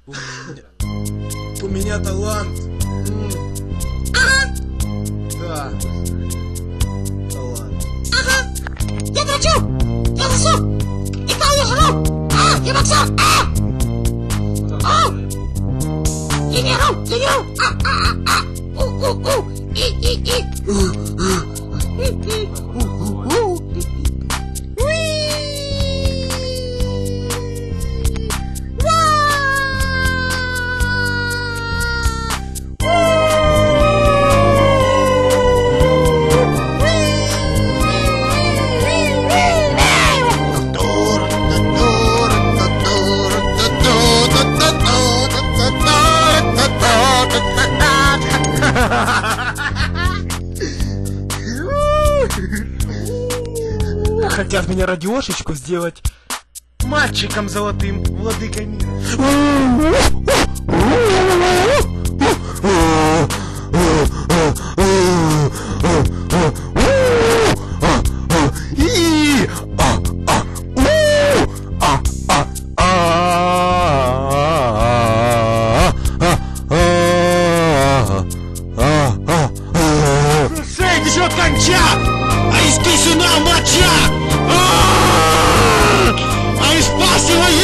У меня талант. Да. Талант. Ага. Я дрочу. Я засу. И кого я жру. Я боксер. Я не ору. Я не ору. Хотят меня радиошечку сделать мальчиком золотым, владыкой мира. Шей, течет конча! А из писюна моча! А из пасти